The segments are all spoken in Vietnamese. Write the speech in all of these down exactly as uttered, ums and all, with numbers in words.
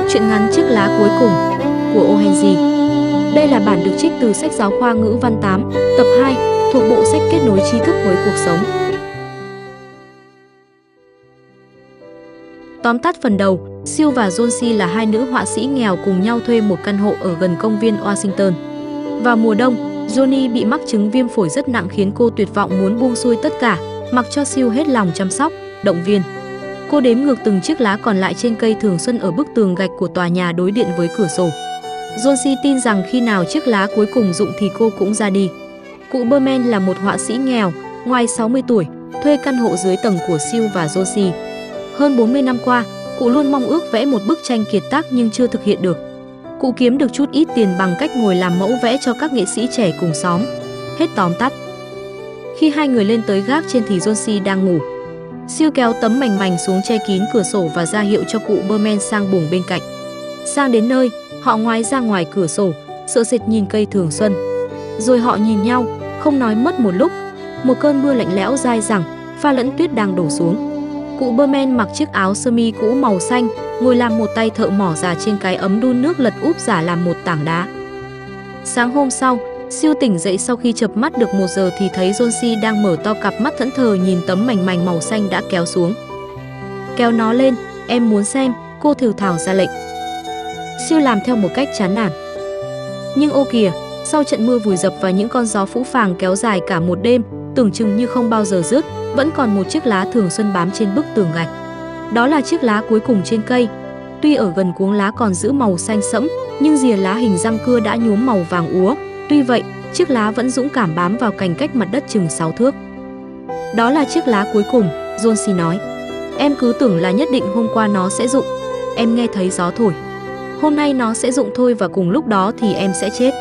Truyện ngắn Chiếc lá cuối cùng của Oh Henry. Đây là bản được trích từ sách giáo khoa ngữ văn tám, tập hai, thuộc bộ sách Kết nối tri thức với cuộc sống. Tóm tắt phần đầu, Sue và Jonesy là hai nữ họa sĩ nghèo cùng nhau thuê một căn hộ ở gần công viên Washington. Vào mùa đông, Johnny bị mắc chứng viêm phổi rất nặng khiến cô tuyệt vọng muốn buông xuôi tất cả, mặc cho Sue hết lòng chăm sóc, động viên. Cô đếm ngược từng chiếc lá còn lại trên cây thường xuân ở bức tường gạch của tòa nhà đối diện với cửa sổ. Jonesy tin rằng khi nào chiếc lá cuối cùng rụng thì cô cũng ra đi. Cụ Berman là một họa sĩ nghèo, ngoài sáu mươi tuổi, thuê căn hộ dưới tầng của Sue và Jonesy. Hơn bốn mươi năm qua, cụ luôn mong ước vẽ một bức tranh kiệt tác nhưng chưa thực hiện được. Cụ kiếm được chút ít tiền bằng cách ngồi làm mẫu vẽ cho các nghệ sĩ trẻ cùng xóm. Hết tóm tắt. Khi hai người lên tới gác trên thì Jonesy đang ngủ. Sue kéo tấm mảnh mảnh xuống che kín cửa sổ và ra hiệu cho cụ Berman sang buồng bên cạnh. Sang đến nơi, họ ngoái ra ngoài cửa sổ, sợ sệt nhìn cây thường xuân. Rồi họ nhìn nhau, không nói mất một lúc. Một cơn mưa lạnh lẽo dai dẳng, pha lẫn tuyết đang đổ xuống. Cụ Berman mặc chiếc áo sơ mi cũ màu xanh, ngồi làm một tay thợ mỏ già trên cái ấm đun nước lật úp giả làm một tảng đá. Sáng hôm sau, Sue tỉnh dậy sau khi chợp mắt được một giờ thì thấy Jonesy đang mở to cặp mắt thẫn thờ nhìn tấm mảnh mảnh màu xanh đã kéo xuống. Kéo nó lên, em muốn xem, cô thều thào ra lệnh. Sue làm theo một cách chán nản. Nhưng ô kìa, sau trận mưa vùi dập và những con gió phũ phàng kéo dài cả một đêm, tưởng chừng như không bao giờ dứt, vẫn còn một chiếc lá thường xuân bám trên bức tường gạch. Đó là chiếc lá cuối cùng trên cây. Tuy ở gần cuống lá còn giữ màu xanh sẫm, nhưng rìa lá hình răng cưa đã nhuốm màu vàng úa. Tuy vậy, chiếc lá vẫn dũng cảm bám vào cành cách mặt đất chừng sáu thước. Đó là chiếc lá cuối cùng, Jonesy nói. Em cứ tưởng là nhất định hôm qua nó sẽ rụng. Em nghe thấy gió thổi. Hôm nay nó sẽ rụng thôi và cùng lúc đó thì em sẽ chết.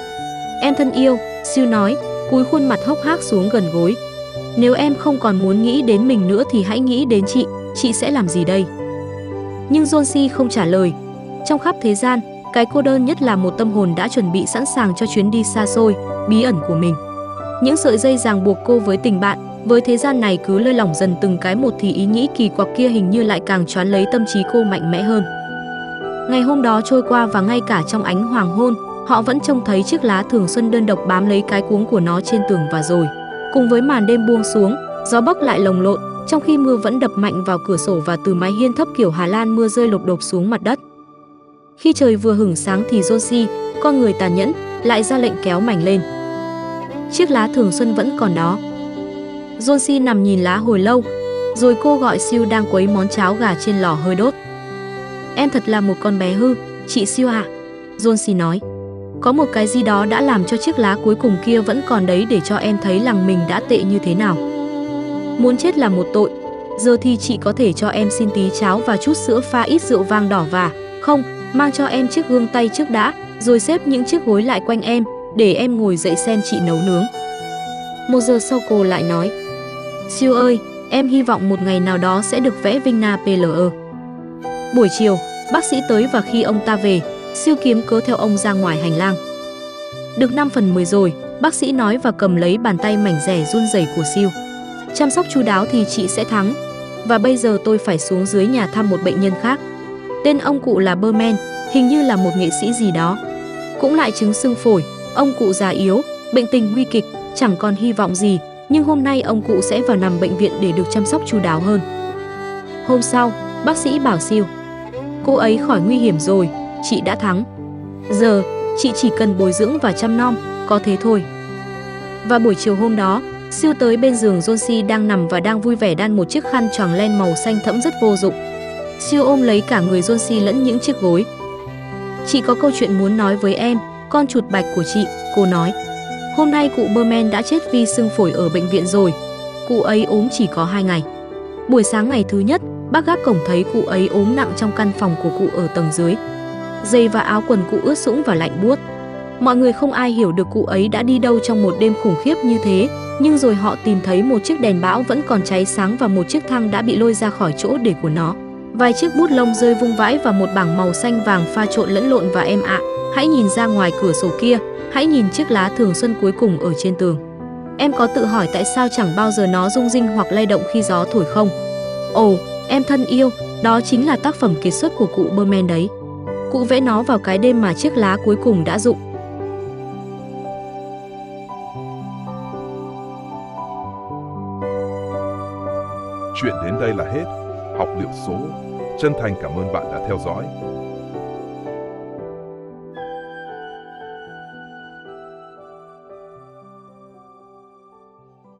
Em thân yêu, Sue nói, cúi khuôn mặt hốc hác xuống gần gối. Nếu em không còn muốn nghĩ đến mình nữa thì hãy nghĩ đến chị, chị sẽ làm gì đây? Nhưng Jonesy không trả lời. Trong khắp thế gian, cái cô đơn nhất là một tâm hồn đã chuẩn bị sẵn sàng cho chuyến đi xa xôi, bí ẩn của mình. Những sợi dây ràng buộc cô với tình bạn, với thế gian này cứ lơi lỏng dần từng cái một thì ý nghĩ kỳ quặc kia hình như lại càng choán lấy tâm trí cô mạnh mẽ hơn. Ngày hôm đó trôi qua và ngay cả trong ánh hoàng hôn, họ vẫn trông thấy chiếc lá thường xuân đơn độc bám lấy cái cuống của nó trên tường và rồi. Cùng với màn đêm buông xuống, gió bấc lại lồng lộn, trong khi mưa vẫn đập mạnh vào cửa sổ và từ mái hiên thấp kiểu Hà Lan mưa rơi lộp độp xuống mặt đất. Khi trời vừa hửng sáng thì Jonesy, con người tàn nhẫn, lại ra lệnh kéo mảnh lên. Chiếc lá thường xuân vẫn còn đó. Jonesy nằm nhìn lá hồi lâu, rồi cô gọi Sue đang quấy món cháo gà trên lò hơi đốt. Em thật là một con bé hư, chị Sue ạ. Jonesy nói. Có một cái gì đó đã làm cho chiếc lá cuối cùng kia vẫn còn đấy để cho em thấy rằng mình đã tệ như thế nào. Muốn chết là một tội. Giờ thì chị có thể cho em xin tí cháo và chút sữa pha ít rượu vang đỏ và không, mang cho em chiếc gương tay trước đã, rồi xếp những chiếc gối lại quanh em, để em ngồi dậy xem chị nấu nướng. Một giờ sau cô lại nói. Sue ơi, em hy vọng một ngày nào đó sẽ được vẽ Vinh Naple. Buổi chiều, bác sĩ tới và khi ông ta về, Sue kiếm cớ theo ông ra ngoài hành lang. Được năm phần mười rồi, bác sĩ nói và cầm lấy bàn tay mảnh rẻ run rẩy của Sue. Chăm sóc chu đáo thì chị sẽ thắng. Và bây giờ tôi phải xuống dưới nhà thăm một bệnh nhân khác. Tên ông cụ là Berman, hình như là một nghệ sĩ gì đó. Cũng lại chứng sưng phổi, ông cụ già yếu, bệnh tình nguy kịch, chẳng còn hy vọng gì. Nhưng hôm nay ông cụ sẽ vào nằm bệnh viện để được chăm sóc chu đáo hơn. Hôm sau, bác sĩ bảo Sue. Cô ấy khỏi nguy hiểm rồi, chị đã thắng. Giờ, chị chỉ cần bồi dưỡng và chăm nom, có thế thôi. Và buổi chiều hôm đó, Sue tới bên giường Jonesy đang nằm và đang vui vẻ đan một chiếc khăn choàng len màu xanh thẫm rất vô dụng. Sue ôm lấy cả người Jonesy lẫn những chiếc gối. Chị có câu chuyện muốn nói với em, con chuột bạch của chị, cô nói. Hôm nay cụ Berman đã chết vì sưng phổi ở bệnh viện rồi. Cụ ấy ốm chỉ có hai ngày. Buổi sáng ngày thứ nhất, bác gác cổng thấy cụ ấy ốm nặng trong căn phòng của cụ ở tầng dưới. Giày và áo quần cụ ướt sũng và lạnh buốt. Mọi người không ai hiểu được cụ ấy đã đi đâu trong một đêm khủng khiếp như thế, nhưng rồi họ tìm thấy một chiếc đèn bão vẫn còn cháy sáng và một chiếc thang đã bị lôi ra khỏi chỗ để của nó. Vài chiếc bút lông rơi vung vãi và một bảng màu xanh vàng pha trộn lẫn lộn và em ạ, hãy nhìn ra ngoài cửa sổ kia, hãy nhìn chiếc lá thường xuân cuối cùng ở trên tường. Em có tự hỏi tại sao chẳng bao giờ nó rung rinh hoặc lay động khi gió thổi không? Ồ, em thân yêu, đó chính là tác phẩm kiệt xuất của cụ Berman đấy. Cụ vẽ nó vào cái đêm mà chiếc lá cuối cùng đã rụng. Chuyện đến đây là hết. Học liệu số. Chân thành cảm ơn bạn đã theo dõi.